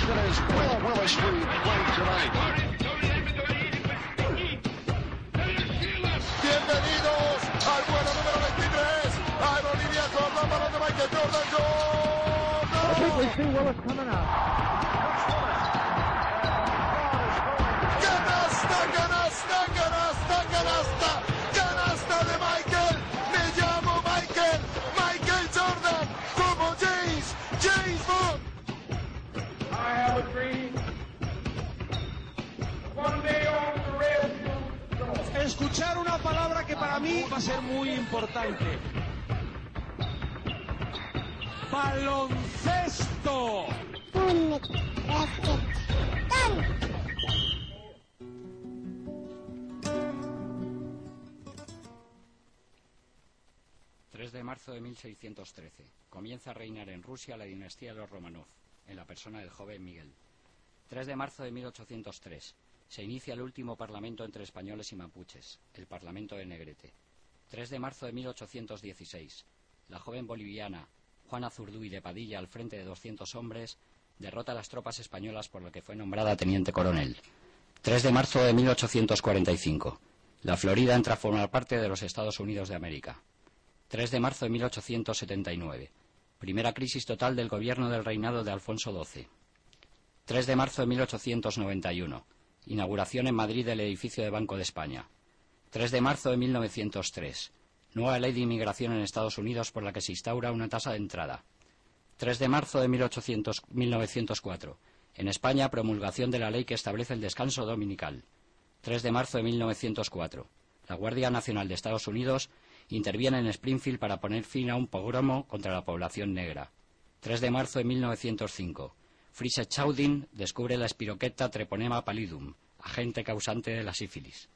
That is Will Willis Street playing tonight. Bienvenidos al vuelo número 23. Aerolínea Jordan, balón de Michael Jordan. Jordan. I think we see Willis coming out. Canasta, canasta, canasta, canasta. Canasta de Michael. Me llamo Michael. Michael Jordan. Como James Bond. I have a dream. One day on the red field. Escuchar una palabra que para mí va a ser muy importante. Baloncesto. Basket. Done. 3 de marzo de 1613. Comienza a reinar en Rusia la dinastía de los Romanov, en la persona del joven Miguel. 3 de marzo de 1803. Se inicia el último parlamento entre españoles y mapuches, el Parlamento de Negrete. 3 de marzo de 1816. La joven boliviana Juana Zurduy de Padilla, al frente de 200 hombres, derrota a las tropas españolas, por lo que fue nombrada teniente coronel. 3 de marzo de 1845. La Florida entra a formar parte de los Estados Unidos de América. 3 de marzo de 1879. Primera crisis total del gobierno del reinado de Alfonso XII. 3 de marzo de 1891. Inauguración en Madrid del edificio de Banco de España. 3 de marzo de 1903. Nueva ley de inmigración en Estados Unidos por la que se instaura una tasa de entrada. 3 de marzo de 1904. En España, promulgación de la ley que establece el descanso dominical. 3 de marzo de 1904. La Guardia Nacional de Estados Unidos interviene en Springfield para poner fin a un pogromo contra la población negra. 3 de marzo de 1905. Frise Chaudin descubre la espiroqueta Treponema pallidum, agente causante de la sífilis.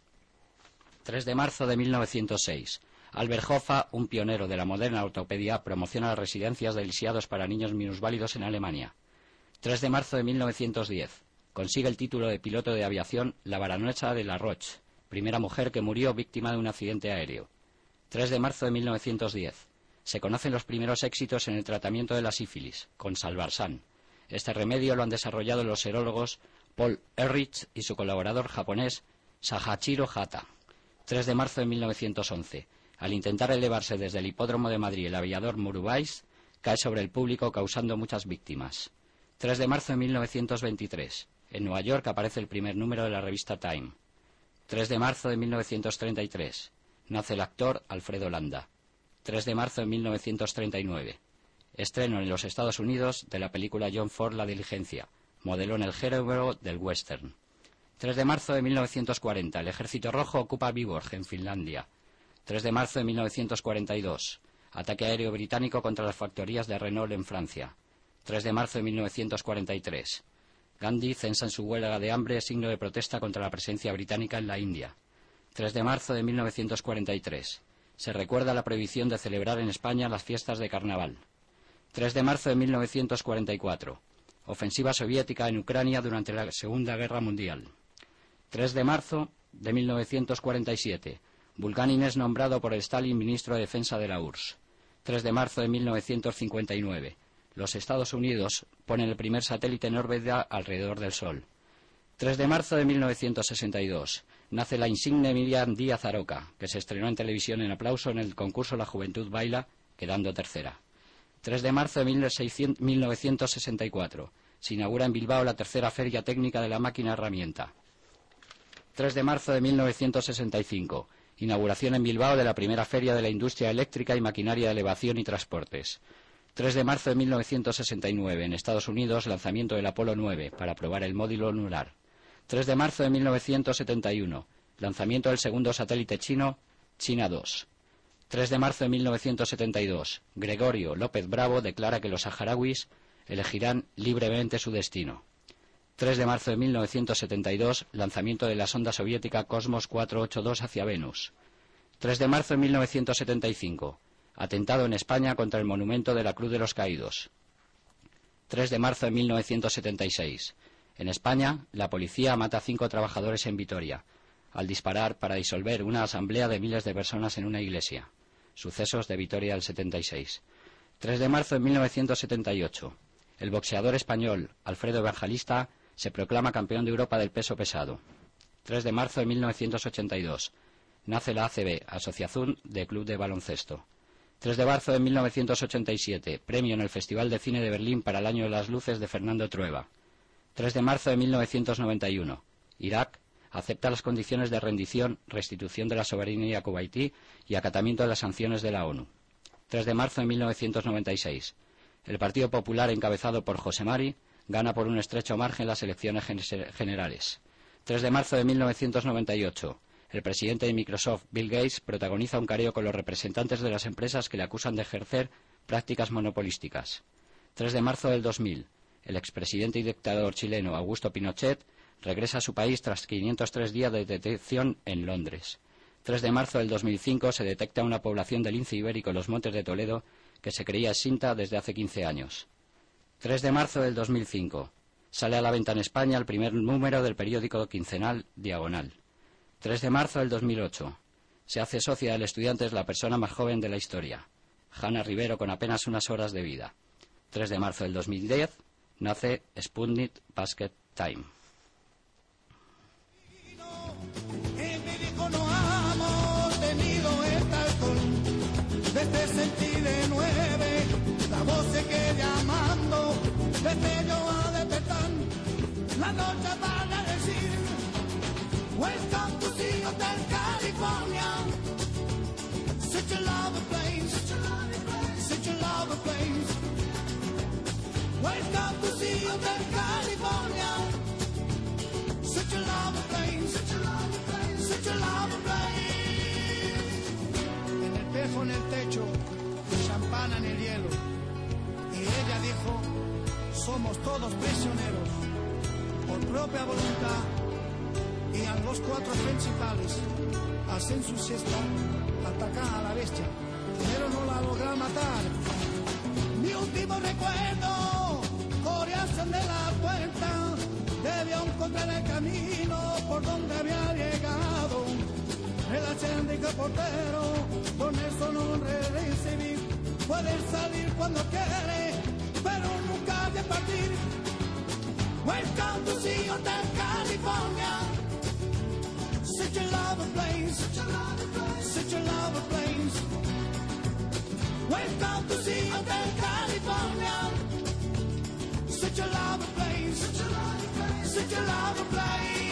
3 de marzo de 1906. Albert Hoffa, un pionero de la moderna ortopedia, promociona las residencias de lisiados para niños minusválidos en Alemania. 3 de marzo de 1910. Consigue el título de piloto de aviación la baronesa de La Roche, primera mujer que murió víctima de un accidente aéreo. 3 de marzo de 1910. Se conocen los primeros éxitos en el tratamiento de la sífilis, con Salvarsan. Este remedio lo han desarrollado los serólogos Paul Ehrlich y su colaborador japonés Sahachiro Hata. 3 de marzo de 1911. Al intentar elevarse desde el hipódromo de Madrid, el aviador Murubais cae sobre el público causando muchas víctimas. 3 de marzo de 1923. En Nueva York aparece el primer número de la revista Time. 3 de marzo de 1933. Nace el actor Alfredo Landa. 3 de marzo de 1939. Estreno en los Estados Unidos de la película John Ford La Diligencia, modelo en el género del western. 3 de marzo de 1940. El Ejército Rojo ocupa Viborg, en Finlandia. 3 de marzo de 1942. Ataque aéreo británico contra las factorías de Renault en Francia. 3 de marzo de 1943. Gandhi censa en su huelga de hambre signo de protesta contra la presencia británica en la India. 3 de marzo de 1943. Se recuerda la prohibición de celebrar en España las fiestas de carnaval. 3 de marzo de 1944. Ofensiva soviética en Ucrania durante la Segunda Guerra Mundial. 3 de marzo de 1947. Bulganin es nombrado por Stalin ministro de Defensa de la URSS. 3 de marzo de 1959. Los Estados Unidos ponen el primer satélite en órbita alrededor del Sol. 3 de marzo de 1962. Nace la insigne Miriam Díaz Aroca, que se estrenó en televisión en aplauso en el concurso La Juventud Baila, quedando tercera. 3 de marzo de 1964. Se inaugura en Bilbao la tercera feria técnica de la máquina herramienta. 3 de marzo de 1965. Inauguración en Bilbao de la primera feria de la industria eléctrica y maquinaria de elevación y transportes. 3 de marzo de 1969. En Estados Unidos, lanzamiento del Apolo 9 para probar el módulo lunar. 3 de marzo de 1971. Lanzamiento del segundo satélite chino, China 2. 3 de marzo de 1972. Gregorio López Bravo declara que los saharauis elegirán libremente su destino. 3 de marzo de 1972. Lanzamiento de la sonda soviética Cosmos 482 hacia Venus. 3 de marzo de 1975. Atentado en España contra el monumento de la Cruz de los Caídos. 3 de marzo de 1976. En España, la policía mata a 5 trabajadores en Vitoria, al disparar para disolver una asamblea de miles de personas en una iglesia. Sucesos de Vitoria del 76. 3 de marzo de 1978. El boxeador español Alfredo Evangelista se proclama campeón de Europa del peso pesado. 3 de marzo de 1982. Nace la ACB, Asociación de Club de Baloncesto. 3 de marzo de 1987. Premio en el Festival de Cine de Berlín para el Año de las Luces de Fernando Trueba. 3 de marzo de 1991. Irak acepta las condiciones de rendición, restitución de la soberanía kuwaití y acatamiento de las sanciones de la ONU. 3 de marzo de 1996. El Partido Popular, encabezado por José Mari, gana por un estrecho margen las elecciones generales. 3 de marzo de 1998. El presidente de Microsoft, Bill Gates, protagoniza un careo con los representantes de las empresas que le acusan de ejercer prácticas monopolísticas. 3 de marzo del 2000. El expresidente y dictador chileno Augusto Pinochet regresa a su país tras 503 días de detención en Londres. 3 de marzo del 2005 se detecta una población de lince ibérico en los Montes de Toledo que se creía extinta desde hace 15 años. 3 de marzo del 2005. Sale a la venta en España el primer número del periódico quincenal Diagonal. 3 de marzo del 2008. Se hace socia del Estudiantes la persona más joven de la historia, Hanna Rivero, con apenas unas horas de vida. 3 de marzo del 2010. Nace Sputnik Basket Time. Desde sentiré 9, la voz se quede llamando, desde yo a despertar, la noche va a decir, Welcome to the Hotel California, such a lovely place, such a lovely place, Welcome to the Hotel California, such a lovely place, such a lovely place, such a lovely place. Espejo en el techo, champán en el hielo. Y ella dijo, somos todos prisioneros, por propia voluntad. Y a los 4 principales hacen su siesta, atacan a la bestia, pero no la logran matar. Mi último recuerdo, coreasen de la puerta, debió encontrar el camino por donde había llegado. El acéndico portero, con eso no recibir. Puede salir cuando quiere, pero nunca de partir. Welcome to the Hotel California, such a lovely place, such a lovely place, such a lovely place. Welcome to the Hotel California, such a lovely place, such a lovely place, such a lovely place.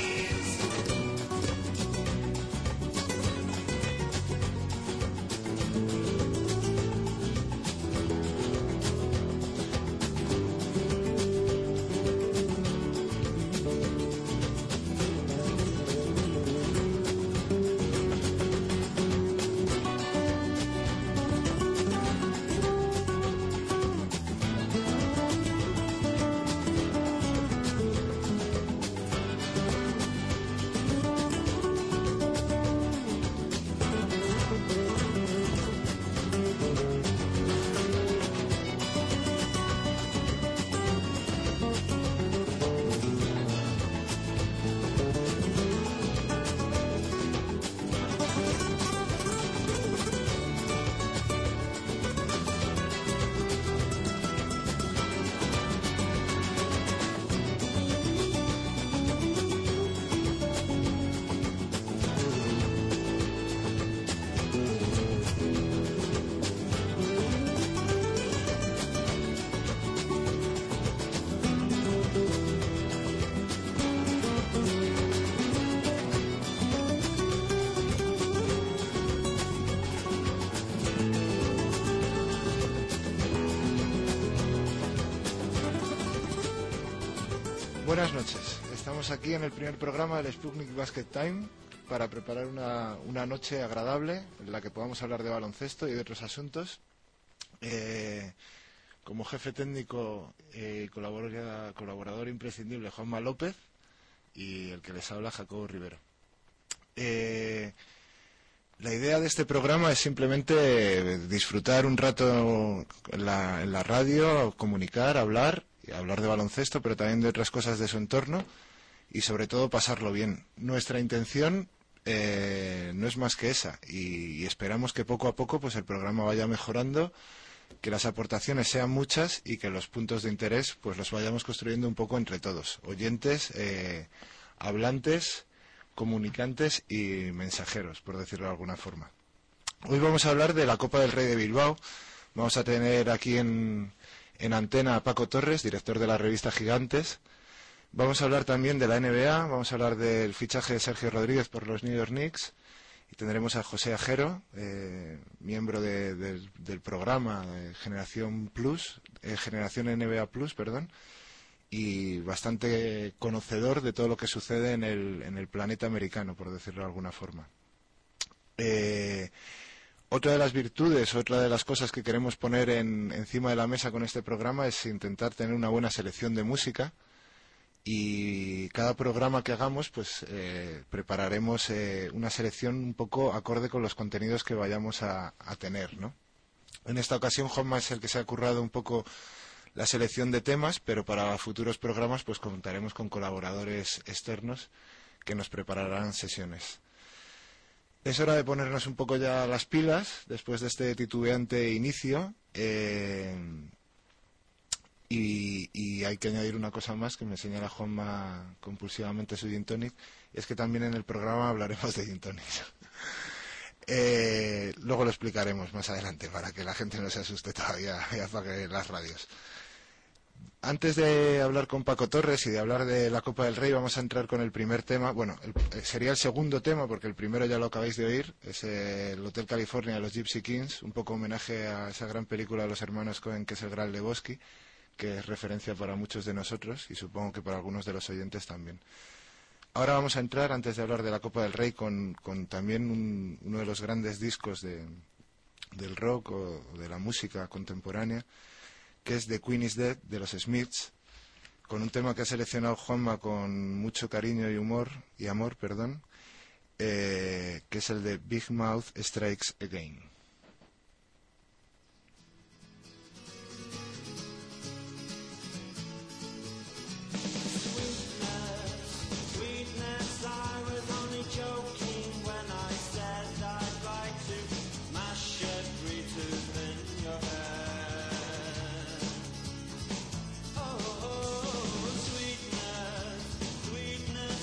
Buenas noches, estamos aquí en el primer programa del Sputnik Basket Time para preparar una noche agradable en la que podamos hablar de baloncesto y de otros asuntos. Como jefe técnico y colaborador imprescindible Juanma López y el que les habla Jacobo Rivero. La idea de este programa es simplemente disfrutar un rato en la radio, comunicar, hablar de baloncesto, pero también de otras cosas de su entorno y sobre todo pasarlo bien. Nuestra intención no es más que esa y esperamos que poco a poco pues el programa vaya mejorando que las aportaciones sean muchas y que los puntos de interés pues los vayamos construyendo un poco entre todos, oyentes, hablantes, comunicantes y mensajeros, por decirlo de alguna forma. Hoy vamos a hablar de la Copa del Rey de Bilbao. Vamos a tener aquí en antena a Paco Torres, director de la revista Gigantes. Vamos a hablar también de la NBA, vamos a hablar del fichaje de Sergio Rodríguez por los New York Knicks. Y tendremos a José Ajero, miembro del programa Generación NBA Plus, y bastante conocedor de todo lo que sucede en el planeta americano, por decirlo de alguna forma. Otra de las virtudes, otra de las cosas que queremos poner encima de la mesa con este programa es intentar tener una buena selección de música. Y cada programa que hagamos pues prepararemos una selección un poco acorde con los contenidos que vayamos a tener, ¿no? En esta ocasión Juanma es el que se ha currado un poco la selección de temas, pero para futuros programas pues contaremos con colaboradores externos que nos prepararán sesiones. Es hora de ponernos un poco ya las pilas después de este titubeante inicio. Y hay que añadir una cosa más que me señala Juanma compulsivamente su gin tonic, y es que también en el programa hablaremos de gin tonic. Luego lo explicaremos más adelante para que la gente no se asuste todavía y apague las radios. Antes de hablar con Paco Torres y de hablar de la Copa del Rey, vamos a entrar con el primer tema. Bueno, sería el segundo tema porque el primero ya lo acabáis de oír, es el Hotel California de los Gypsy Kings, un poco homenaje a esa gran película de los hermanos Coen que es El Gran Lebowski, que es referencia para muchos de nosotros y supongo que para algunos de los oyentes también. Ahora vamos a entrar, antes de hablar de la Copa del Rey, con también uno de los grandes discos del rock o de la música contemporánea, que es The Queen is Dead, de los Smiths, con un tema que ha seleccionado Juanma con mucho cariño y amor, que es el de Big Mouth Strikes Again.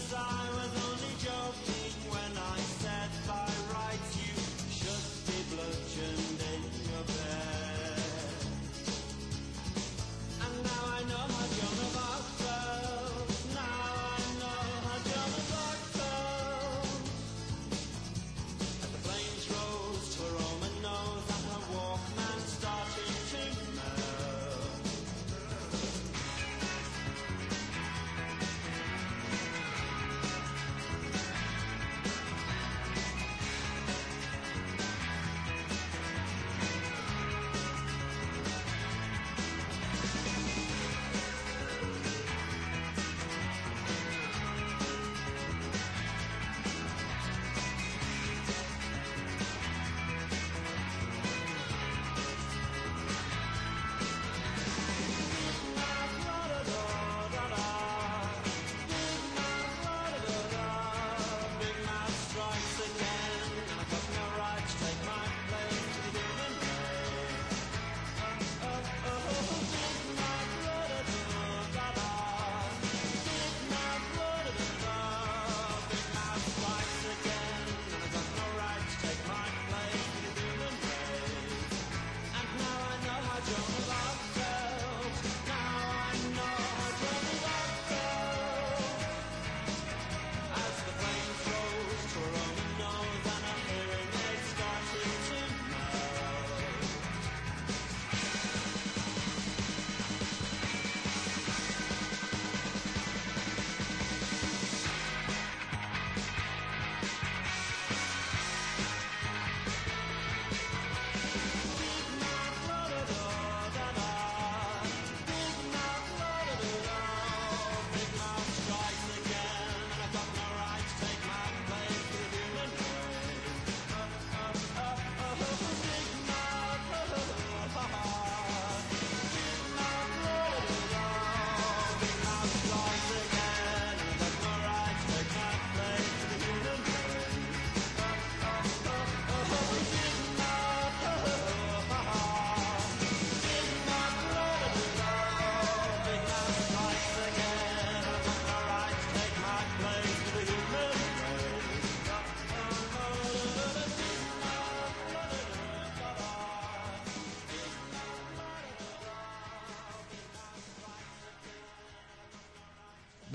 Blood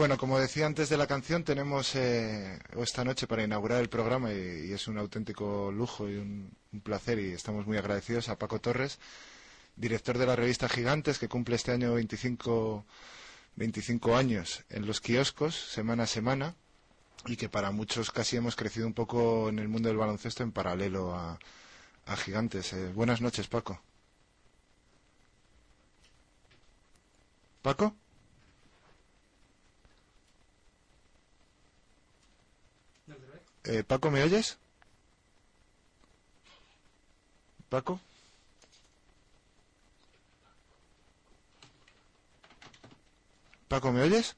Bueno, como decía antes de la canción, tenemos esta noche para inaugurar el programa, y es un auténtico lujo y un placer, y estamos muy agradecidos a Paco Torres, director de la revista Gigantes, que cumple este año 25 años en los kioscos, semana a semana, y que para muchos casi hemos crecido un poco en el mundo del baloncesto en paralelo a Gigantes. Buenas noches, Paco. ¿Paco? Paco, ¿me oyes? ¿Paco? ¿Paco, me oyes?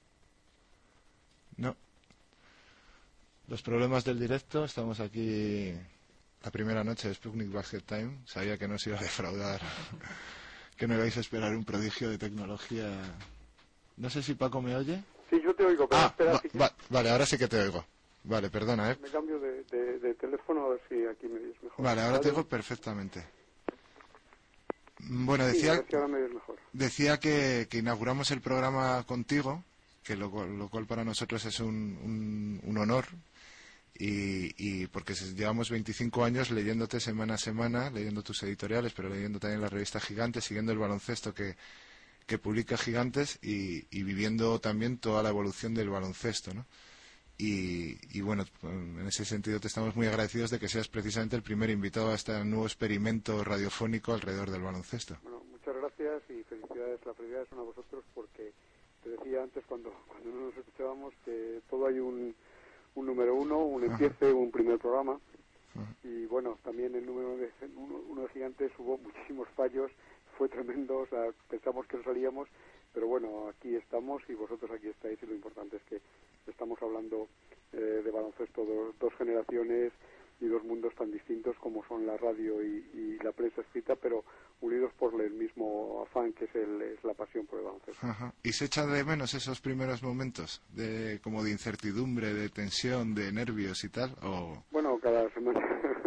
No. Los problemas del directo. Estamos aquí la primera noche de Sputnik Basket Time. Sabía que no os iba a defraudar, que no ibais a esperar un prodigio de tecnología. No sé si Paco me oye. Sí, yo te oigo, pero espera. Vale, ahora sí que te oigo. Vale, perdona, Me cambio de teléfono a ver si aquí me oyes mejor. Vale, ahora te oigo perfectamente. Bueno, decía que inauguramos el programa contigo, que lo cual para nosotros es un honor, y porque llevamos 25 años leyéndote semana a semana, leyendo tus editoriales, pero leyendo también la revista Gigantes, siguiendo el baloncesto que publica Gigantes, y viviendo también toda la evolución del baloncesto, ¿no? Y bueno, en ese sentido te estamos muy agradecidos de que seas precisamente el primer invitado a este nuevo experimento radiofónico alrededor del baloncesto. Bueno, muchas gracias y felicidades. Las felicidades son a vosotros, porque te decía antes cuando no nos escuchábamos que todo hay un número uno, un empiece, un primer programa. Y bueno, también el número uno de Gigantes hubo muchísimos fallos, fue tremendo, o sea, pensamos que no salíamos, pero bueno, aquí estamos y vosotros aquí estáis, y lo importante es que estamos hablando de baloncesto, dos generaciones y dos mundos tan distintos como son la radio y la prensa escrita, pero unidos por el mismo afán que es la pasión por el baloncesto. Ajá. ¿Y se echa de menos esos primeros momentos como de incertidumbre, de tensión, de nervios y tal? ¿O? Bueno, cada semana,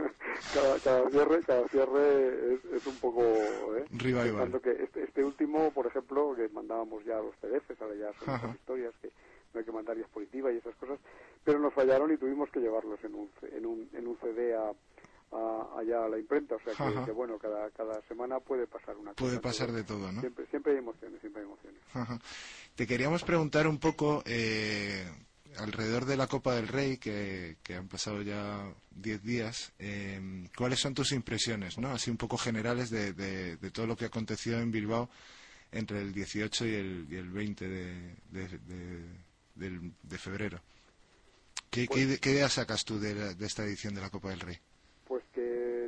cada cierre es un poco revival. Que este último, por ejemplo, que mandábamos ya los PDFs, ahora ya son otras historias que no hay que mandar diapositiva y esas cosas, pero nos fallaron y tuvimos que llevarlos en un CD allá a la imprenta, o sea que bueno, cada semana puede pasar una cosa. Puede pasar de todo, ¿no? Siempre hay emociones, Te queríamos preguntar un poco alrededor de la Copa del Rey, que han pasado ya 10 días, ¿cuáles son tus impresiones, ¿no? Así un poco generales de todo lo que aconteció en Bilbao entre el 18 y el 20 de febrero. ¿Qué idea sacas tú de esta edición de la Copa del Rey? Pues que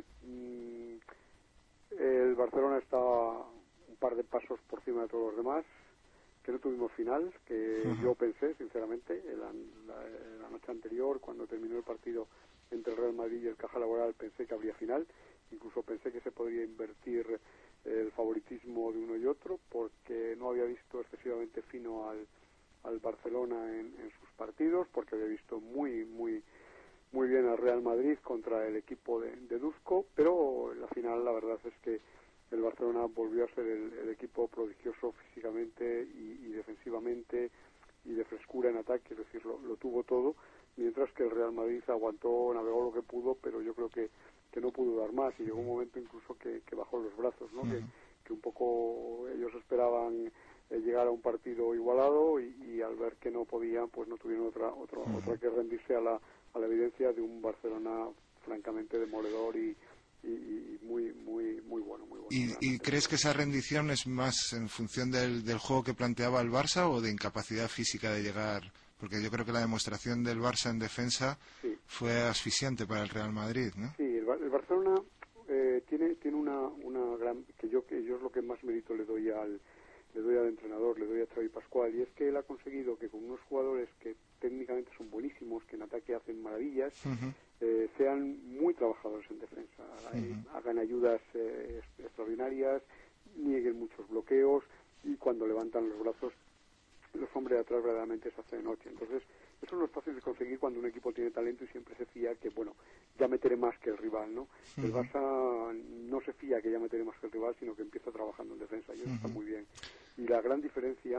el Barcelona está un par de pasos por encima de todos los demás, que no tuvimos final, que yo pensé, sinceramente, la noche anterior, cuando terminó el partido entre el Real Madrid y el Caja Laboral, pensé que habría final, incluso pensé que se podría invertir el favoritismo de uno y otro, porque no había visto excesivamente fino al Barcelona en sus partidos, porque había visto muy bien al Real Madrid contra el equipo de Dusko, pero en la final la verdad es que el Barcelona volvió a ser el equipo prodigioso físicamente y defensivamente y de frescura en ataque, es decir, lo tuvo todo, mientras que el Real Madrid aguantó, navegó lo que pudo, pero yo creo que no pudo dar más, y llegó un momento incluso que bajó los brazos, ¿no? Que un poco ellos esperaban llegar a un partido igualado y al ver que no podían, pues no tuvieron otra que rendirse a la evidencia de un Barcelona francamente demoledor y muy bueno. ¿Y crees que esa rendición es más en función del juego que planteaba el Barça o de incapacidad física de llegar? Porque yo creo que la demostración del Barça en defensa fue asfixiante para el Real Madrid, ¿no? Sí, el Barcelona tiene una gran... que yo es lo que más mérito le doy al entrenador, le doy a Xavi Pascual, y es que él ha conseguido que con unos jugadores que técnicamente son buenísimos, que en ataque hacen maravillas, sean muy trabajadores en defensa, hagan ayudas extraordinarias, nieguen muchos bloqueos, y cuando levantan los brazos los hombres de atrás verdaderamente se hace de noche. Entonces eso no es fácil de conseguir cuando un equipo tiene talento y siempre se fía que, bueno, ya meteré más que el rival, ¿no? El Barça no se fía que ya meteré más que el rival, sino que empieza trabajando en defensa, y eso está muy bien. Y la gran diferencia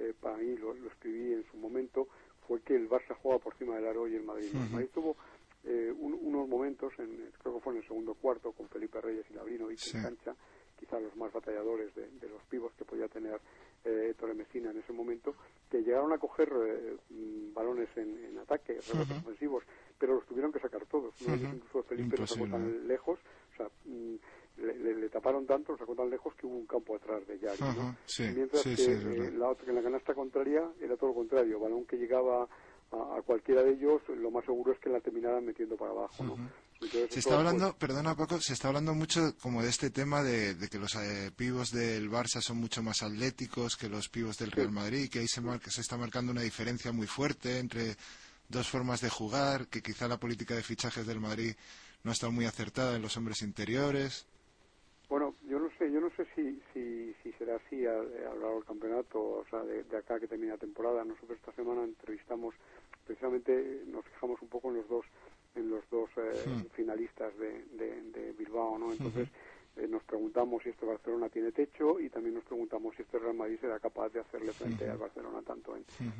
para mí, lo escribí en su momento, fue que el Barça juega por encima del aro y el Madrid no. El Madrid tuvo unos momentos, creo que fue en el segundo cuarto, con Felipe Reyes y Labrinovic en cancha, quizá los más batalladores de los pibos que podía tener Torre Messina en ese momento, que llegaron a coger balones en ataque, rebotes ofensivos, pero los tuvieron que sacar todos, ¿no? Incluso Felipe lo sacó tan lejos, o sea, le taparon tanto, lo sacó tan lejos que hubo un campo atrás de Yari, ¿no? Mientras que en la canasta contraria era todo lo contrario, balón que llegaba a cualquiera de ellos, lo más seguro es que la terminaran metiendo para abajo, ¿no? Entonces, se está hablando, perdona Paco, se está hablando mucho como de este tema de que los pibos del Barça son mucho más atléticos que los pibos del Real Madrid, que ahí se está marcando una diferencia muy fuerte entre dos formas de jugar, que quizá la política de fichajes del Madrid no está muy acertada en los hombres interiores. Bueno, yo no sé si será así a lo largo del campeonato, o sea, de acá que termina la temporada. Nosotros esta semana entrevistamos, precisamente nos fijamos un poco en los dos finalistas de Bilbao, ¿no? Entonces nos preguntamos si este Barcelona tiene techo y también nos preguntamos si este Real Madrid será capaz de hacerle frente al Barcelona tanto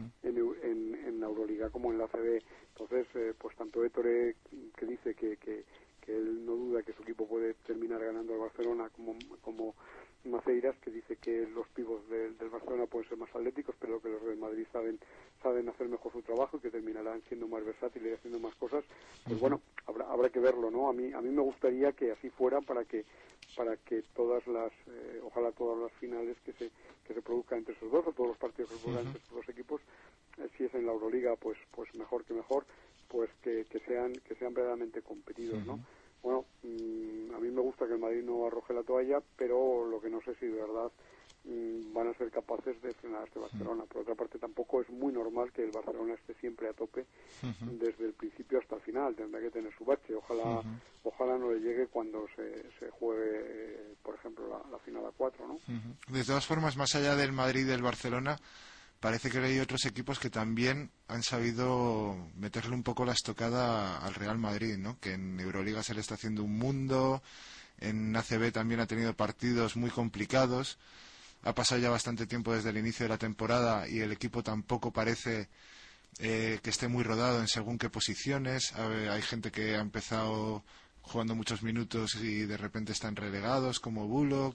en la Euroliga como en la ACB. Entonces, pues tanto Ettore, que dice que él no duda que su equipo puede terminar ganando al Barcelona, como Maceiras, que dice que los pibos del Barcelona pueden ser más atléticos, pero que los del Madrid saben hacer mejor su trabajo y que terminarán siendo más versátiles y haciendo más cosas. Pues bueno, habrá que verlo, ¿no? A mí me gustaría que así fuera para que todas las ojalá todas las finales que se produzcan entre esos dos, o todos los partidos que se produzcan entre estos dos equipos, si es en la Euroliga, pues mejor que mejor, pues que sean verdaderamente competidos, ¿no? Bueno, a mí me gusta que el Madrid no arroje la toalla, pero lo que no sé si de verdad van a ser capaces de frenar a este Barcelona. Por otra parte, tampoco es muy normal que el Barcelona esté siempre a tope desde el principio hasta el final. Tendrá que tener su bache. Ojalá no le llegue cuando se juegue, por ejemplo, la final a 4, ¿no? De todas formas, más allá del Madrid y del Barcelona, parece que hay otros equipos que también han sabido meterle un poco la estocada al Real Madrid, ¿no? Que en Euroliga se le está haciendo un mundo, en ACB también ha tenido partidos muy complicados, ha pasado ya bastante tiempo desde el inicio de la temporada y el equipo tampoco parece que esté muy rodado en según qué posiciones. Hay gente que ha empezado jugando muchos minutos y de repente están relegados, como Bullock,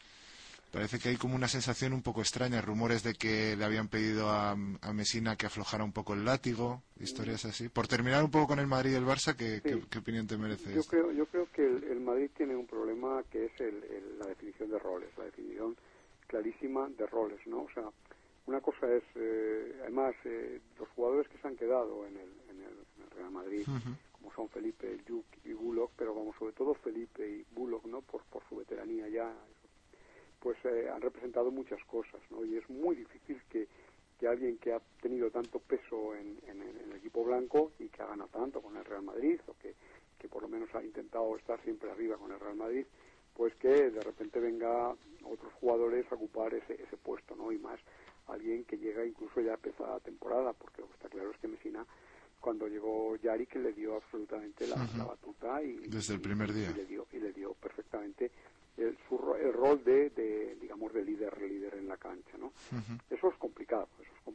parece que hay como una sensación un poco extraña, rumores de que le habían pedido a Messina que aflojara un poco el látigo, historias así. Por terminar un poco con el Madrid y el Barça, ¿qué opinión te merece esto? Yo creo que el Madrid tiene un problema que es la definición de roles, la definición clarísima de roles, ¿no? O sea, una cosa es, además, los jugadores que se han quedado en el Real Madrid, como son Felipe, Juk y Bullock, pero vamos, sobre todo Felipe y Bullock, ¿no? Por su veteranía ya, pues han representado muchas cosas, ¿no? Y es muy difícil que alguien que ha tenido tanto peso en el equipo blanco y que ha ganado tanto con el Real Madrid, o que por lo menos ha intentado estar siempre arriba con el Real Madrid, pues que de repente venga otros jugadores a ocupar ese puesto, ¿no? Y más alguien que llega incluso ya a empezar la temporada, porque lo que está claro es que Messina, cuando llegó Yari, que le dio absolutamente la batuta desde el primer día y le dio perfectamente el rol de digamos de líder en la cancha, ¿no? Eso es complicado.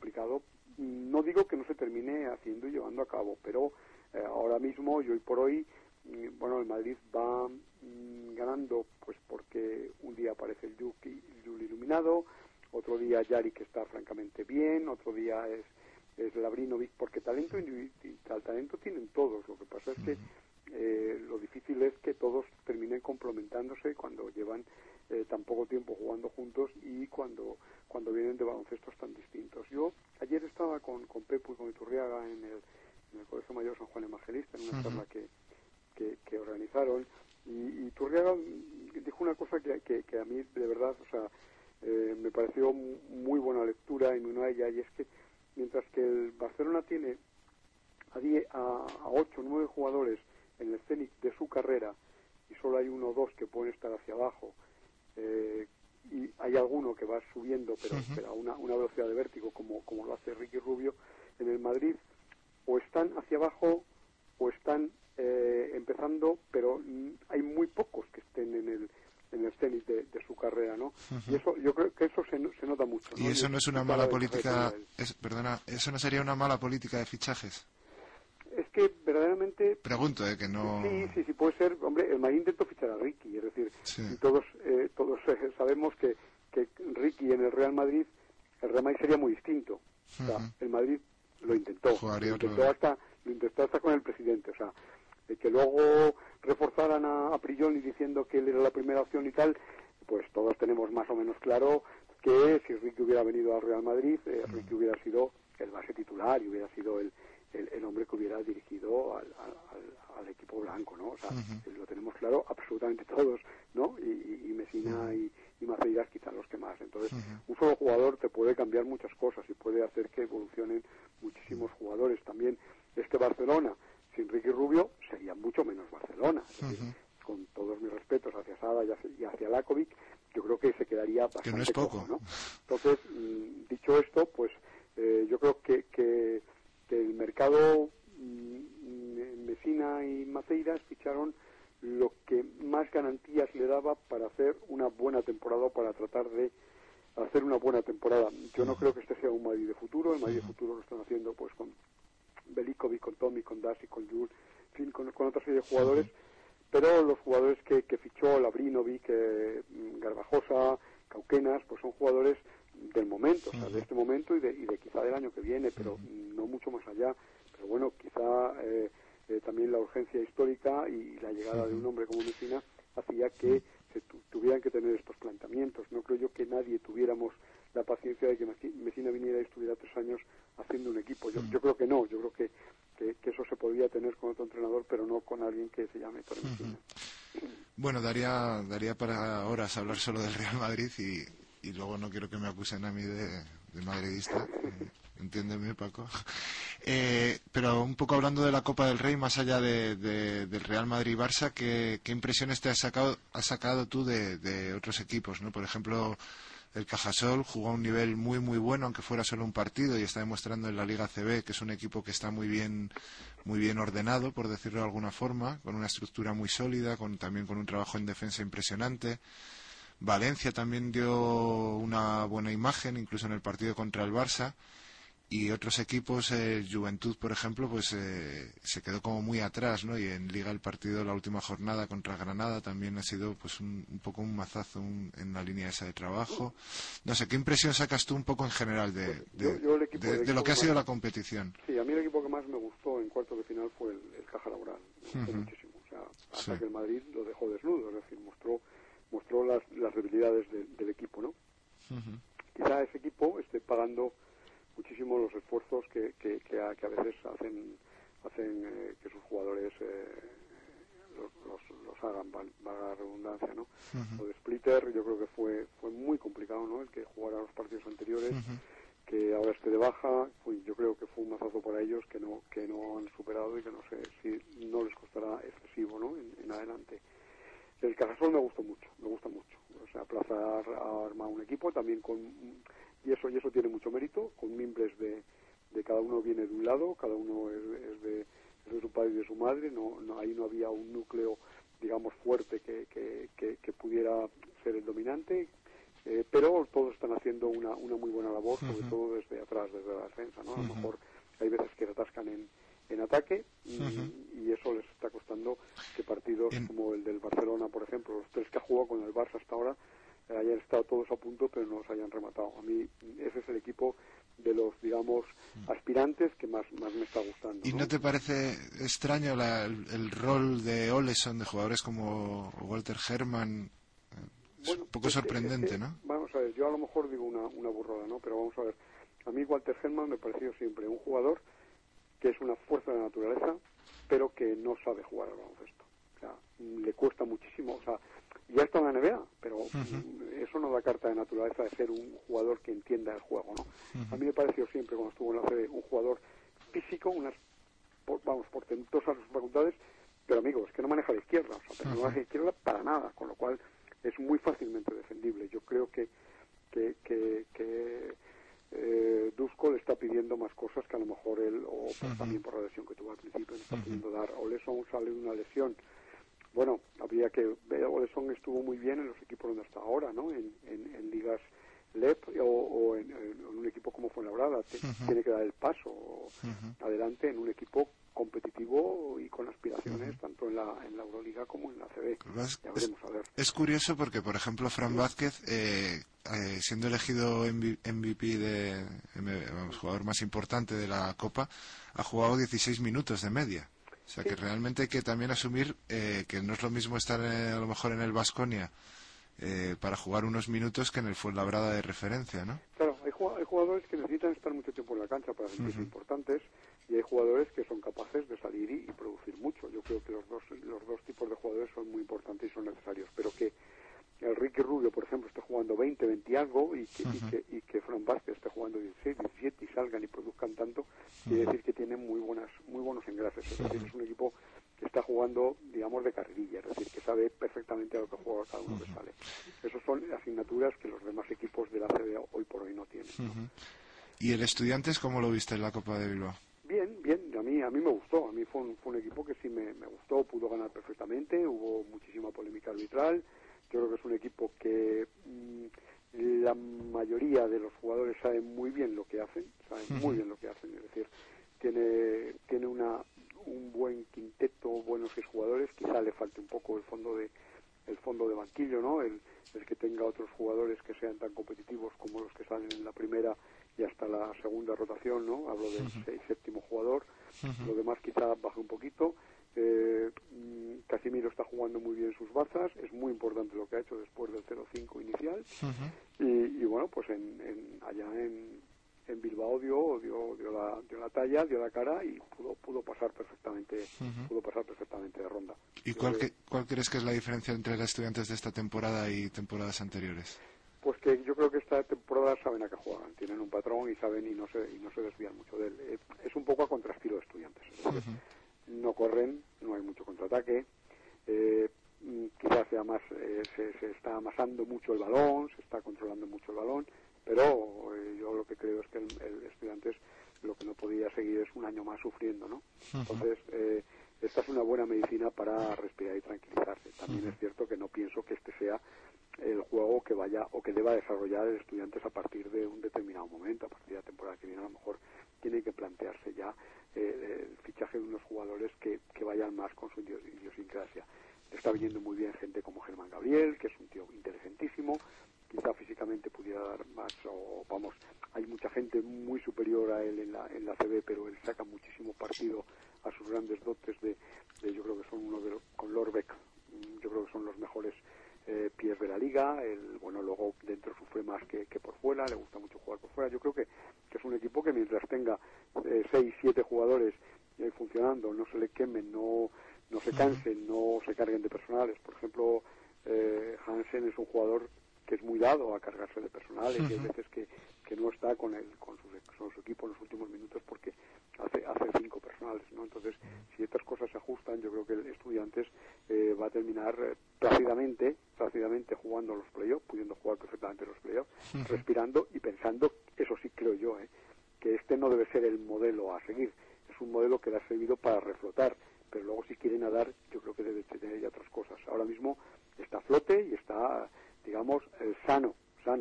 No digo que no se termine haciendo y llevando a cabo, pero ahora mismo y hoy por hoy, bueno, el Madrid va ganando, pues porque un día aparece el Juli iluminado, otro día Yari, que está francamente bien, otro día es Labrinovic, porque talento tienen todos. Lo que pasa es que lo difícil es que todos terminen complementándose cuando llevan tan poco tiempo jugando juntos y cuando vienen de baloncestos tan distintos. Yo ayer estaba con Pepu y con Iturriaga en el Colegio Mayor San Juan Evangelista, en una charla que organizaron, y Iturriaga dijo una cosa que a mí de verdad, o sea, me pareció muy buena lectura y muy nueva, y es que mientras que el Barcelona tiene a 8 o 9 jugadores en el cenit de su carrera y solo hay 1 o 2 que pueden estar hacia abajo, y hay alguno que va subiendo pero a una velocidad de vértigo como lo hace Ricky Rubio, en el Madrid o están hacia abajo o están empezando, pero hay muy pocos que estén en en el cenit de su carrera, ¿no? Y eso, yo creo que eso se nota mucho, ¿no? Y eso no es una mala política, perdona, eso no sería una mala política de fichajes. Es que verdaderamente... Pregunto, que no... Sí, puede ser. Hombre, el Madrid intentó fichar a Ricky, es decir, y todos sabemos que Ricky en el Real Madrid sería muy distinto. O sea, el Madrid lo intentó. Lo intentó hasta con el presidente. O sea, que luego reforzaran a Prigioni diciendo que él era la primera opción y tal, pues todos tenemos más o menos claro que si Ricky hubiera venido al Real Madrid, Ricky hubiera sido el base titular y hubiera sido el hombre que hubiera dirigido al equipo blanco, ¿no? O sea, lo tenemos claro absolutamente todos, ¿no? Y Messina y Maceiras quizás los que más. Entonces, un solo jugador te puede cambiar muchas cosas y puede hacer que evolucionen muchísimos jugadores. También este Barcelona, sin Ricky Rubio, sería mucho menos Barcelona. Es decir, con todos mis respetos hacia Sada y hacia Lakovic, yo creo que se quedaría bastante que no es poco, cojo, ¿no? Entonces, dicho esto, pues yo creo que el mercado Messina y Maceiras ficharon lo que más garantías le daba para hacer una buena temporada, para tratar de hacer una buena temporada. Yo no creo que este sea un Madrid de futuro. El Madrid de futuro lo están haciendo pues con Belikovic, con Tommy, con Dasi, con Jules, en fin, con otra serie de jugadores, pero los jugadores que fichó, Labrinovic, Garbajosa, Cauquenas, pues son jugadores del momento, o sea, de este momento y de quizá del año que viene, pero no mucho más allá. Pero bueno, quizá también la urgencia histórica y la llegada de un hombre como Messina hacía que se tuvieran que tener estos planteamientos. No creo yo que nadie tuviéramos la paciencia de que Messina viniera y estuviera 3 años haciendo un equipo. Yo creo que no, yo creo que eso se podría tener con otro entrenador, pero no con alguien que se llame Tony Messina. Bueno, daría para horas hablar solo del Real Madrid y luego no quiero que me acusen a mí de madridista, entiéndeme, Paco. Pero un poco hablando de la Copa del Rey, más allá del Real Madrid-Barça, ¿qué impresiones te has sacado tú de otros equipos, ¿no? Por ejemplo, el Cajasol jugó a un nivel muy muy bueno, aunque fuera solo un partido, y está demostrando en la Liga CB que es un equipo que está muy bien ordenado, por decirlo de alguna forma, con una estructura muy sólida, también con un trabajo en defensa impresionante. Valencia también dio una buena imagen, incluso en el partido contra el Barça, y otros equipos, Juventud, por ejemplo, pues se quedó como muy atrás, ¿no? Y en Liga el partido, la última jornada contra Granada, también ha sido pues un poco un mazazo en la línea esa de trabajo. No sé, ¿qué impresión sacas tú un poco en general de lo que ha sido la competición? Sí, a mí el equipo que más me gustó en cuartos de final fue el Caja Laboral. Me gustó muchísimo. O sea, hasta que el Madrid lo dejó desnudo, es decir, mostró las debilidades del equipo, ¿no? Quizá ese equipo esté pagando muchísimo los esfuerzos que a veces hacen que sus jugadores los hagan, valga la redundancia, ¿no? Lo de Splitter yo creo que fue muy complicado, ¿no? El que jugara los partidos anteriores, que ahora esté de baja, yo creo que fue un mazazo para ellos que no han superado y que no sé si no les costará excesivo, ¿no? En adelante. El Cajasol me gusta mucho. O sea, Plaza ha armado un equipo también y eso tiene mucho mérito, con mimbres de cada uno viene de un lado, cada uno es de su padre y de su madre, ahí no había un núcleo, digamos, fuerte que pudiera ser el dominante, pero todos están haciendo una muy buena labor, sobre todo desde atrás, desde la defensa, ¿no? A lo mejor hay veces que se atascan en ataque y eso les está costando que partidos como el del Barcelona, por ejemplo, los 3 que ha jugado con el Barça hasta ahora, hayan estado todos a punto pero no los hayan rematado. A mí ese es el equipo de los, digamos, aspirantes que más me está gustando, ¿no? ¿Y no te parece extraño el rol de Oleson, de jugadores como Walter Herrmann? Es un poco sorprendente, ¿no? Vamos a ver, yo a lo mejor digo una burrada, ¿no? Pero vamos a ver, a mí Walter Herrmann me pareció siempre un jugador que es una fuerza de la naturaleza, pero que no sabe jugar al baloncesto. O sea, le cuesta muchísimo, o sea, ya está en la NBA, pero eso no da carta de naturaleza de ser un jugador que entienda el juego, ¿no? A mí me pareció siempre, cuando estuvo en la CB, un jugador físico, portentosas sus facultades, pero amigo, es que no maneja la izquierda, o sea, pero no maneja la izquierda para nada, con lo cual es muy fácilmente defendible. Yo creo que Dusko le está pidiendo más cosas que a lo mejor él, o también por la lesión que tuvo al principio, le está pidiendo dar. Oleson sale de una lesión Bueno, habría que ver, Olesón estuvo muy bien en los equipos donde está ahora, ¿no? En ligas LEP o en un equipo como Fuenlabrada. Tiene que dar el paso adelante en un equipo competitivo y con aspiraciones tanto en la Euroliga como en la ACB. Ya veremos a ver. Es curioso porque, por ejemplo, Fran Vázquez, siendo elegido MVP jugador más importante de la Copa, ha jugado 16 minutos de media. O sea que realmente hay que también asumir que no es lo mismo estar a lo mejor en el Baskonia para jugar unos minutos que en el Fuenlabrada de referencia, ¿no? Claro, hay jugadores que necesitan estar mucho tiempo en la cancha para sentirse importantes, y hay jugadores que son capaces de salir y producir mucho. Yo creo que los dos tipos de jugadores son muy importantes y son necesarios, pero que el Ricky Rubio, por ejemplo, esté jugando 20 y algo y que Fran Vázquez esté jugando 16, 17 y salgan y produzcan tanto, quiere decir que tienen muy buenos engrases. Es decir, es un equipo que está jugando, digamos, de carrerilla, es decir, que sabe perfectamente a lo que juega cada uno que sale. Esas son asignaturas que los demás equipos de la CB hoy por hoy no tienen, ¿no? ¿Y el Estudiantes cómo lo viste en la Copa de Bilbao? Bien, a mí me gustó, a mí fue un equipo que sí me gustó, pudo ganar perfectamente, hubo muchísima polémica arbitral. Yo creo que es un equipo que la mayoría de los jugadores saben muy bien lo que hacen, es decir, tiene un buen quinteto, buenos 6 jugadores, quizá le falte un poco el fondo de banquillo, ¿no? El que tenga otros jugadores que sean tan competitivos como los que salen en la primera y hasta la segunda rotación, ¿no? Hablo del 6-7 jugador, lo demás quizá baje un poquito. Casimiro está jugando muy bien sus bazas, es muy importante lo que ha hecho después del 0-5 inicial, y bueno, pues allá en Bilbao dio la talla, dio la cara y pudo pasar perfectamente de ronda. ¿Y cuál crees que es la diferencia entre los Estudiantes de esta temporada y temporadas anteriores? Pues que yo creo que esta temporada saben a qué juegan, tienen un patrón y saben y no se desvían mucho de él. Es un poco a contraestilo de Estudiantes, es decir, no corren, no hay mucho contraataque, quizás sea más, se está amasando mucho el balón, se está controlando mucho el balón, pero yo lo que creo es que el Estudiantes lo que no podía seguir es un año más sufriendo, ¿no? Entonces, esta es una buena medicina para respirar y tranquilizarse. También es cierto que no pienso que este sea el juego que vaya o que deba desarrollar el Estudiantes a partir de un determinado momento. A partir de la temporada que viene, a lo mejor tiene que plantearse ya el fichaje de unos jugadores que vayan más con su idiosincrasia. Está viniendo muy bien gente como Germán Gabriel, que es un tío inteligentísimo, quizá físicamente pudiera dar más, hay mucha gente muy superior a él en la CB, pero él saca muchísimo partido a sus grandes dotes yo creo que son con Lorbeck, yo creo que son los mejores pies de la liga. Luego dentro sufre más que por fuera, le gusta mucho jugar por fuera. Yo creo que es un equipo que mientras tenga 6, 7 jugadores funcionando, no se le quemen, no se cansen, no se carguen de personales. Por ejemplo, Hansen es un jugador que es muy dado a cargarse de personales, y hay veces que no está con su equipo en los últimos minutos porque hace 5 personales, ¿no? Entonces, si estas cosas se ajustan, yo creo que el Estudiantes va a terminar plácidamente jugando los playoffs, pudiendo jugar perfectamente los playoffs, respirando y pensando, eso sí creo yo, que este no debe ser el modelo a seguir, es un modelo que le ha servido para reflotar, pero luego si quiere nadar, yo creo que debe tener ya otras cosas. Ahora mismo está a flote y está, digamos, sano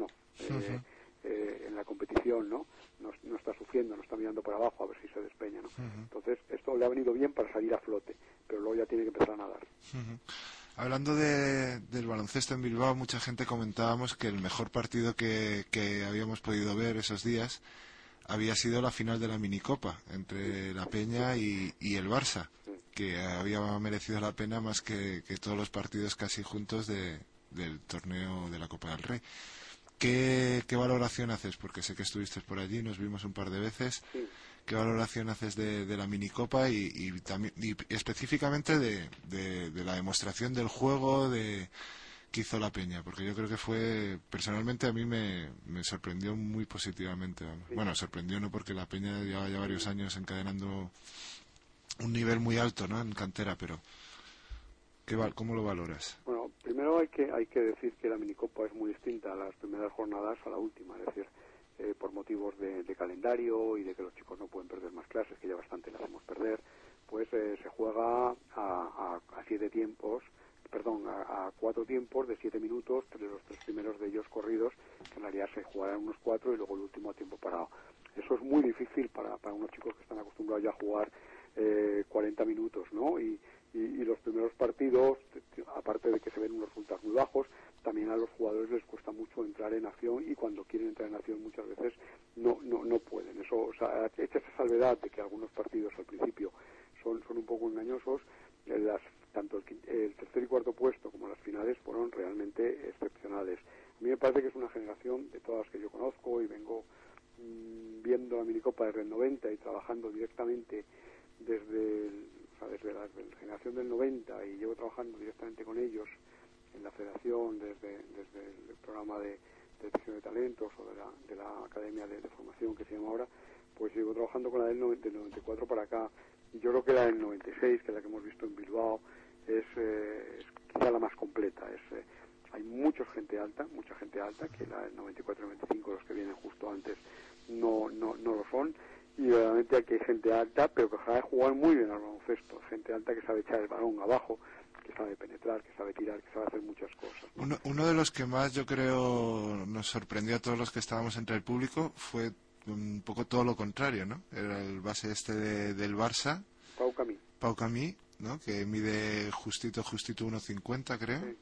en la competición, ¿no? No está sufriendo, no está mirando para abajo a ver si se despeña, ¿no? Entonces, esto le ha venido bien para salir a flote, pero luego ya tiene que empezar a nadar. Hablando del baloncesto en Bilbao, mucha gente comentábamos que el mejor partido que habíamos podido ver esos días había sido la final de la minicopa entre la Peña y el Barça, que había merecido la pena más que todos los partidos casi juntos del torneo de la Copa del Rey. ¿Qué valoración haces? Porque sé que estuviste por allí, nos vimos un par de veces. Sí. ¿Qué valoración haces de la minicopa y también y específicamente de la demostración del juego que hizo la Peña? Porque yo creo que fue, personalmente a mí me sorprendió muy positivamente. Sí. Bueno, sorprendió no porque la Peña lleva ya varios años encadenando un nivel muy alto, ¿no? En cantera, pero ¿cómo lo valoras? Bueno, primero hay que decir que la minicopa es muy distinta a las primeras jornadas a la última, es decir, por motivos de calendario y de que los chicos no pueden perder más clases, que ya bastante las hacemos perder, pues se juega a 7 tiempos a 4 tiempos de 7 minutos, los 3 primeros de ellos corridos, que en realidad se jugarán unos 4 y luego el último a tiempo parado. Eso es muy difícil para unos chicos que están acostumbrados ya a jugar 40 minutos, ¿no? Y los primeros partidos, aparte de que se ven unos resultados muy bajos, también a los jugadores les cuesta mucho entrar en acción, y cuando quieren entrar en acción muchas veces no pueden. Eso, o sea, hecha esa salvedad de que algunos partidos al principio son un poco engañosos, tanto el tercer y cuarto puesto como las finales fueron realmente excepcionales. A mí me parece que es una generación, de todas las que yo conozco y vengo viendo la minicopa desde el 90 y trabajando directamente desde la generación del 90, y llevo trabajando directamente con ellos en la federación desde el programa de detección de talentos o de la academia de formación que se llama ahora, pues llevo trabajando con la del 94 para acá, y yo creo que la del 96, que es la que hemos visto en Bilbao, es quizá la más completa. Hay mucha gente alta, que la del 94 y 95, los que vienen justo antes, no lo son, y realmente aquí hay gente alta, pero que sabe jugar muy bien al baloncesto, gente alta que sabe echar el balón abajo, que sabe penetrar, que sabe tirar, que sabe hacer muchas cosas, ¿no? Uno de los que más, yo creo, nos sorprendió a todos los que estábamos entre el público fue un poco todo lo contrario, ¿no? Era el base del Barça, Pau Camí, ¿no? Que mide justito 1,50, creo. Sí.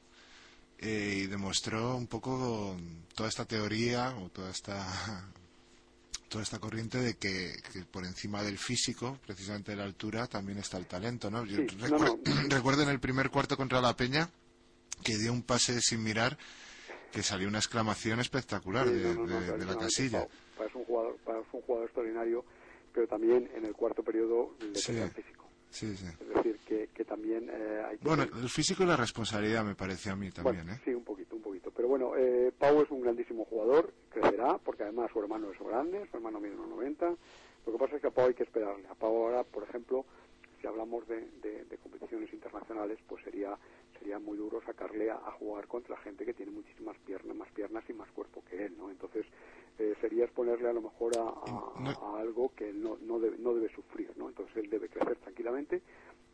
Y demostró un poco toda esta teoría o toda esta corriente de que por encima del físico, precisamente de la altura, también está el talento, ¿no? Yo recuerdo en el primer cuarto contra la Peña que dio un pase sin mirar, que salió una exclamación espectacular de la casilla. Para un jugador extraordinario, pero también en el cuarto periodo le toca el físico. Sí. Es decir, que también hay que... Bueno, el físico y la responsabilidad me parece a mí también, bueno, sí, un poquito. Pero bueno, Pau es un grandísimo jugador, crecerá, porque además su hermano es grande, su hermano mide 1,90. Lo que pasa es que a Pau hay que esperarle. A Pau ahora, por ejemplo, si hablamos de competiciones internacionales, pues sería muy duro sacarle a jugar contra gente que tiene muchísimas más piernas y más cuerpo que él, ¿no? Entonces sería exponerle a lo mejor a algo que él no debe sufrir, ¿no? Entonces él debe crecer tranquilamente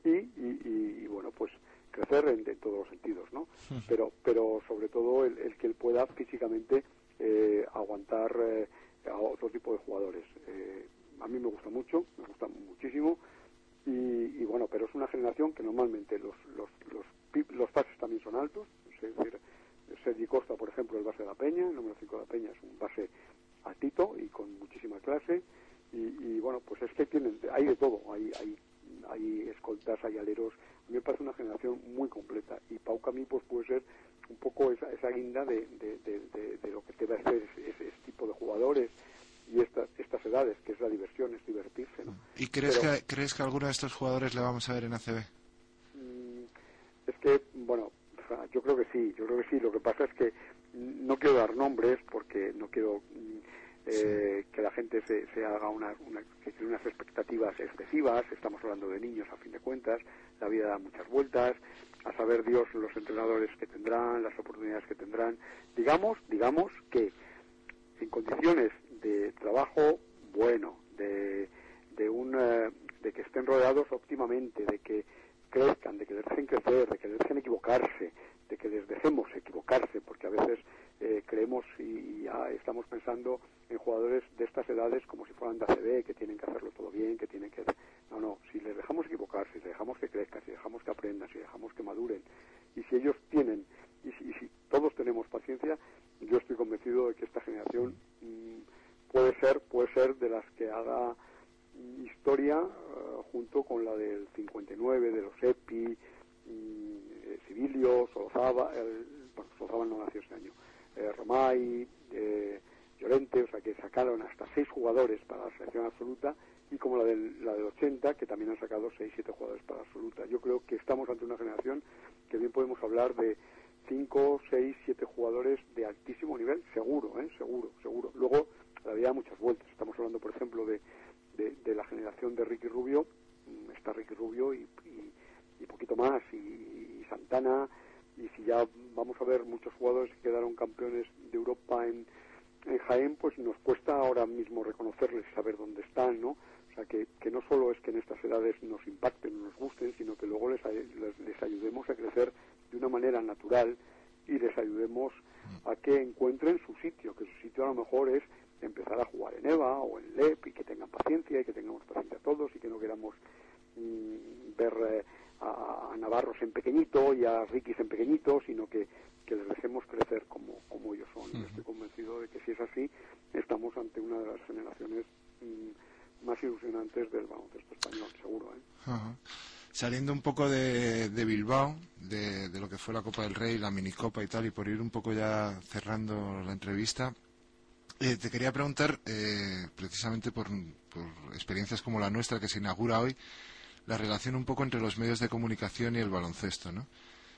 y bueno, pues crecer en todos los sentidos, ¿no? Pero sobre todo el que él pueda físicamente aguantar a otro tipo de jugadores. A mí me gusta muchísimo, y bueno, pero es una generación que normalmente los pases también son altos. Es decir, Sergi Costa, por ejemplo, el base de la Peña, el número 5 de la Peña, es un base altito y con muchísima clase, y bueno, pues es que hay de todo, hay escoltas, hay aleros. A mí me parece una generación muy completa, y Pau Camí pues puede ser un poco esa guinda de lo que debe hacer ese tipo de jugadores y estas edades, que es la diversión, es divertirse, ¿no? ¿Y crees que alguno de estos jugadores le vamos a ver en ACB? Es que, bueno, yo creo que sí. Lo que pasa es que no quiero dar nombres porque no quiero que la gente se haga que tiene unas expectativas excesivas. Estamos hablando de niños, a fin de cuentas. La vida da muchas vueltas. A saber Dios los entrenadores que tendrán, las oportunidades que tendrán. Digamos que en condiciones de trabajo bueno, de que estén rodeados óptimamente, de que crezcan, de que les dejen crecer, de que les dejen equivocarse, de que les dejemos equivocarse, porque a veces creemos y ya estamos pensando en jugadores de estas edades como si fueran de ACB, que tienen que hacerlo todo bien, que tienen que... No, si les dejamos equivocarse, si les dejamos que crezcan, si dejamos que aprendan, si dejamos que maduren, y si ellos tienen, y si todos tenemos paciencia, yo estoy convencido de que esta generación puede ser de las que haga historia junto con la del 59, de los Epi, Civilio, Solozábal, Solozábal no nació ese año, Romay, Llorente, o sea que sacaron hasta 6 jugadores para la selección absoluta, y como la del 80, que también han sacado 6-7 jugadores para la absoluta. Yo creo que estamos ante una generación que bien podemos hablar de 5, 6, 7 jugadores de altísimo nivel, seguro. Luego, todavía muchas vueltas. Estamos hablando, por ejemplo, de la generación de Ricky Rubio. Está Ricky Rubio y poquito más, y Santana, y si ya vamos a ver muchos jugadores que quedaron campeones de Europa en Jaén, pues nos cuesta ahora mismo reconocerles y saber dónde están, ¿no? O sea, que no solo es que en estas edades nos impacten o nos gusten, sino que luego les ayudemos a crecer de una manera natural y les ayudemos a que encuentren su sitio, que su sitio a lo mejor es empezar a jugar en EVA o en LEP, y que tengan paciencia, y que tengamos paciencia todos, y que no queramos ver a navarros en pequeñito y a Rikis en pequeñito, sino que les dejemos crecer como ellos son. Uh-huh. Estoy convencido de que si es así, estamos ante una de las generaciones más ilusionantes del baloncesto español, seguro. Uh-huh. Saliendo un poco de Bilbao, de lo que fue la Copa del Rey, la minicopa y tal, y por ir un poco ya cerrando la entrevista, te quería preguntar, precisamente por experiencias como la nuestra que se inaugura hoy, la relación un poco entre los medios de comunicación y el baloncesto, ¿no?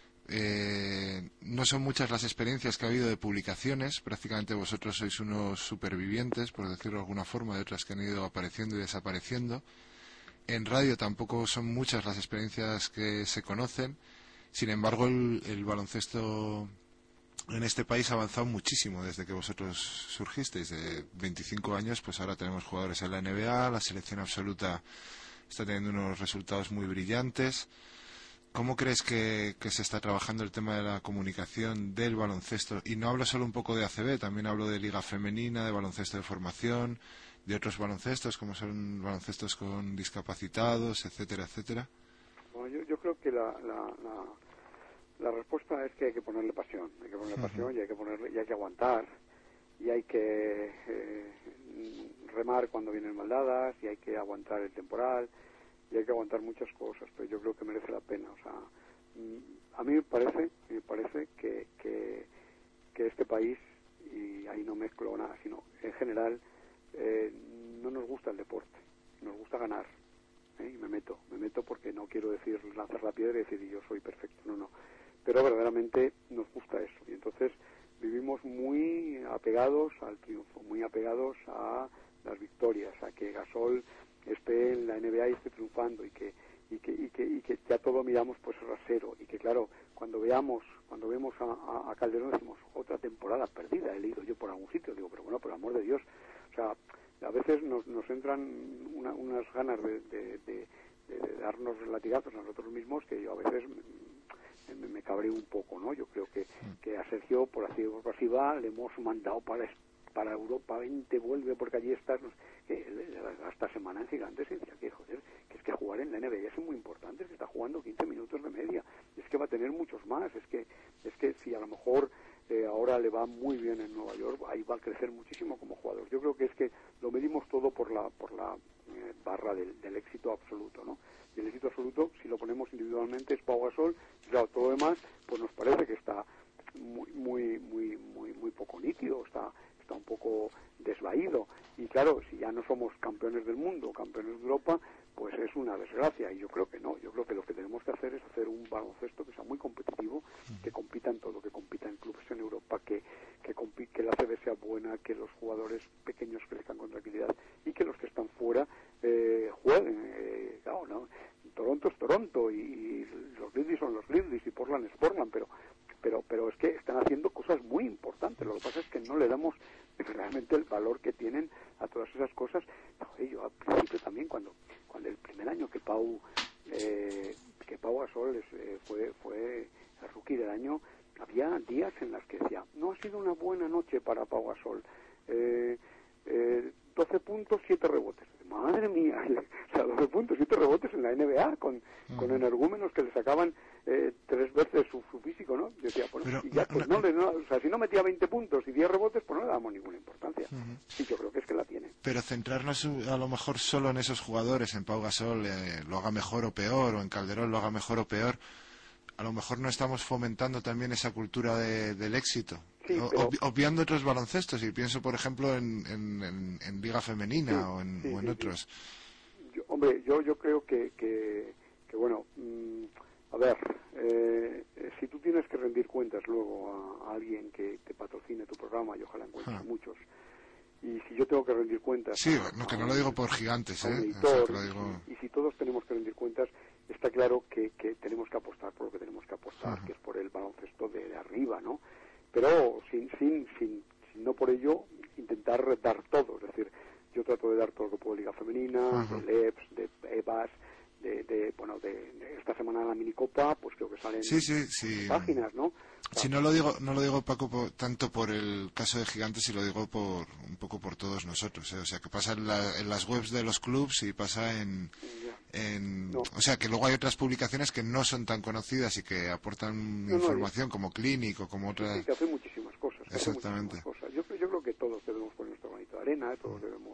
No son muchas las experiencias que ha habido de publicaciones, prácticamente vosotros sois unos supervivientes, por decirlo de alguna forma, de otras que han ido apareciendo y desapareciendo. En radio tampoco son muchas las experiencias que se conocen, sin embargo el baloncesto en este país ha avanzado muchísimo desde que vosotros surgisteis. De 25 años, pues ahora tenemos jugadores en la NBA, la selección absoluta está teniendo unos resultados muy brillantes. ¿Cómo crees que se está trabajando el tema de la comunicación del baloncesto? Y no hablo solo un poco de ACB, también hablo de Liga Femenina, de baloncesto de formación, de otros baloncestos, como son baloncestos con discapacitados, etcétera, etcétera. Bueno, yo creo que la respuesta es que hay que ponerle pasión, pasión y hay que aguantar, y hay que remar cuando vienen maldadas, y hay que aguantar el temporal, y hay que aguantar muchas cosas, pero yo creo que merece la pena. O sea, a mí me parece que este país, y ahí no mezclo nada, sino en general, no nos gusta el deporte, nos gusta ganar, y me meto porque no quiero decir lanzar la piedra y decir yo soy perfecto, no, pero verdaderamente nos gusta eso, y entonces vivimos muy apegados al triunfo, muy apegados a las victorias, a que Gasol esté en la NBA y esté triunfando, y que ya todo miramos pues rasero, y que claro, cuando vemos a Calderón decimos otra temporada perdida, he leído yo por algún sitio, digo, pero bueno, por el amor de Dios, o sea, a veces nos entran unas ganas de darnos latigazos a nosotros mismos, que yo a veces me cabreo un poco, ¿no? Yo creo que a Sergio, por activa o por pasiva, le hemos mandado para Europa, 20, vuelve porque allí estás, hasta semana en Gigantes, y decía que joder, que es que jugar en la NBA es muy importante, es que está jugando 15 minutos de media, es que va a tener muchos más, es que si a lo mejor ahora le va muy bien en Nueva York, ahí va a crecer muchísimo como jugador. Yo creo que es que lo medimos todo por la barra del éxito absoluto, ¿no? Y el éxito absoluto, si lo ponemos individualmente, es Pau Gasol, y claro, todo lo demás, pues nos parece que está muy poco nítido, está un poco desvaído, y claro, si ya no somos campeones del mundo, campeones de Europa, pues es una desgracia, y yo creo que no, yo creo que lo que tenemos que hacer es hacer un baloncesto que sea muy competitivo, que compita en todo, que compita en clubes en Europa, que la ACB sea buena, que los jugadores pequeños crezcan con tranquilidad, y que los que están fuera jueguen, claro, ¿no? Toronto es Toronto, y los Grizzlies son los Grizzlies, y Portland es Portland, pero es que están haciendo cosas muy importantes. Lo que pasa es que no le damos realmente el valor que tienen a todas esas cosas. Yo al principio también, cuando el primer año que Pau Gasol fue el rookie del año, había días en las que decía, no ha sido una buena noche para Pau Gasol, 12 puntos, 7 rebotes. Madre mía, o sea, 12 puntos, 7 rebotes en la NBA, con energúmenos que le sacaban 3 veces su físico, ¿no? Yo decía, bueno, y ya, pues o sea, si no metía 20 puntos y 10 rebotes, pues no le damos ninguna importancia. Y yo creo que es que la tiene. Pero centrarnos a lo mejor solo en esos jugadores, en Pau Gasol lo haga mejor o peor, o en Calderón lo haga mejor o peor, a lo mejor no estamos fomentando también esa cultura del éxito. Sí, obviando otros baloncestos, y pienso por ejemplo en Liga Femenina o en otros. Yo creo que bueno, a ver, si tú tienes que rendir cuentas luego a alguien que te patrocine tu programa, y ojalá encuentres muchos, y si yo tengo que rendir cuentas que no lo digo por Gigantes, editor, y si todos tenemos que rendir cuentas, está claro que tenemos que apostar por lo que tenemos que apostar, que es por el baloncesto de arriba, ¿no? Pero sin no por ello intentar dar todo, es decir, yo trato de dar todo lo que puedo de Liga Femenina, de LEPS, de EVAs, de esta semana la minicopa, pues creo que salen sí. páginas, ¿no? Si no lo digo, Paco, tanto por el caso de Gigantes, y lo digo un poco por todos nosotros, o sea, que pasa en las webs de los clubs y pasa o sea, que luego hay otras publicaciones que no son tan conocidas y que aportan información como Clinic o como otras. Sí, que hacen muchísimas cosas. Exactamente. Yo creo que todos debemos poner nuestro granito de arena, todos debemos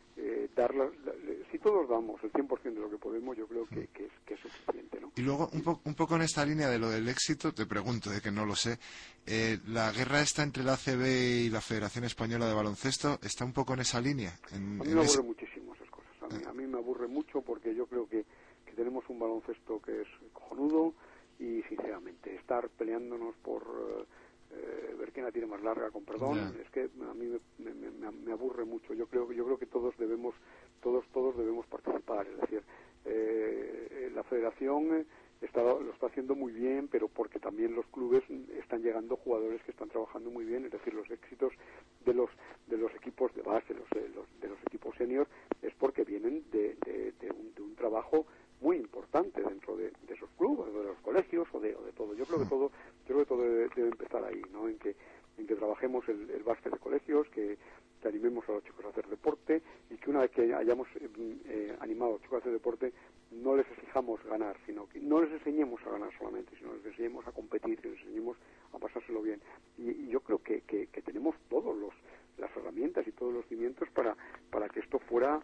si todos damos el 100% de lo que podemos, yo creo que es suficiente, ¿no? Y luego, un poco en esta línea de lo del éxito, te pregunto, que no lo sé, la guerra esta entre la ACB y la Federación Española de Baloncesto, ¿está un poco en esa línea? A mí me aburre muchísimo esas cosas, a mí me aburre mucho porque yo creo que tenemos un baloncesto que es cojonudo y, sinceramente, estar peleándonos por ver quién la tiene más larga, con perdón, es que a mí me aburre mucho. Yo creo que todos debemos participar, es decir, la Federación lo está haciendo muy bien, pero porque también los clubes están llegando jugadores que están trabajando muy bien, es decir, los éxitos de los equipos de base, de los equipos senior, es porque vienen de un trabajo muy importante dentro de esos clubes, de los colegios o de todo. Yo creo que todo debe empezar ahí, ¿no? En que trabajemos el básquet de colegios, que animemos a los chicos a hacer deporte, y que una vez que hayamos animado a los chicos a hacer deporte, no les exijamos ganar, sino que no les enseñemos a ganar solamente, sino les enseñemos a competir, que les enseñemos a pasárselo bien. Y yo creo que tenemos todas las herramientas y todos los cimientos para que esto fuera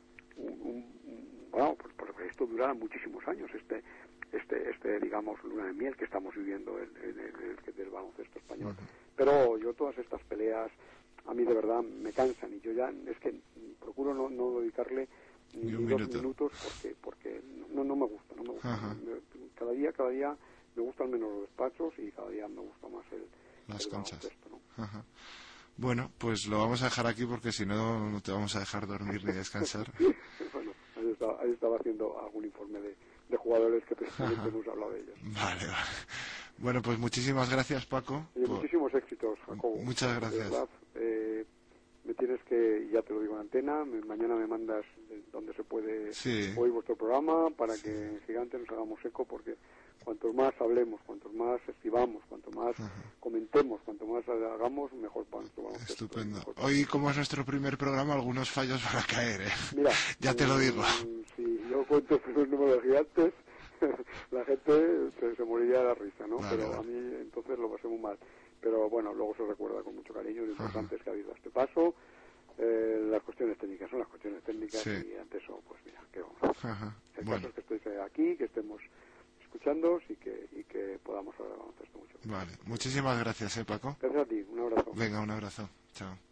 porque esto durará muchísimos años, digamos, luna de miel que estamos viviendo del baloncesto español. Pero yo todas estas peleas a mí de verdad me cansan, y yo ya es que procuro no dedicarle ni 2 minutos porque no me gusta. Cada día me gustan menos los despachos y cada día me gusta más las canchas, ¿no? Bueno, pues lo vamos a dejar aquí porque si no te vamos a dejar dormir ni descansar. Bueno, ahí estaba haciendo algún informe de jugadores que precisamente hemos hablado de ellos. Vale. Bueno, pues muchísimas gracias, Paco. Muchísimos éxitos, Jacobo. Muchas gracias. Verdad, me tienes que, ya te lo digo en antena, mañana me mandas donde se puede oír vuestro programa para que en Gigante nos hagamos eco, porque cuanto más hablemos, cuanto más escribamos, cuanto más comentemos, cuanto más hagamos, mejor para nuestro baloncesto. Estupendo. Hoy, como es nuestro primer programa, algunos fallos van a caer, Mira, ya te lo digo. Si yo cuento el primer número de Gigantes, la gente se moriría de la risa, ¿no? Pero a mí entonces lo pasé muy mal. Pero bueno, luego se recuerda con mucho cariño. Lo importante es que ha habido este paso. Las cuestiones técnicas son las cuestiones técnicas, y ante eso, pues mira, qué vamos. El caso es que estéis aquí, que estemos escuchando y que podamos hablar de baloncesto mucho. Vale, muchísimas gracias, Paco. Gracias a ti, un abrazo. Venga, un abrazo. Chao.